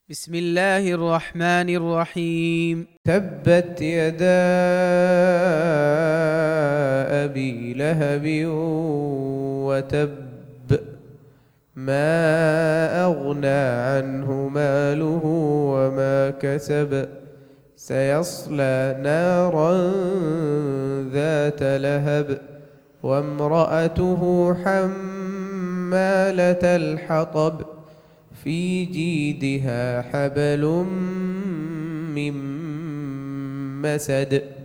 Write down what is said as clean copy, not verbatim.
بسم الله الرحمن الرحيم. تبت يدا أبي لهب وتب ما أغنى عنه ماله وما كسب سيصلى نارا ذات لهب وامرأته حمالة الحطب في جيدها حبل من مسد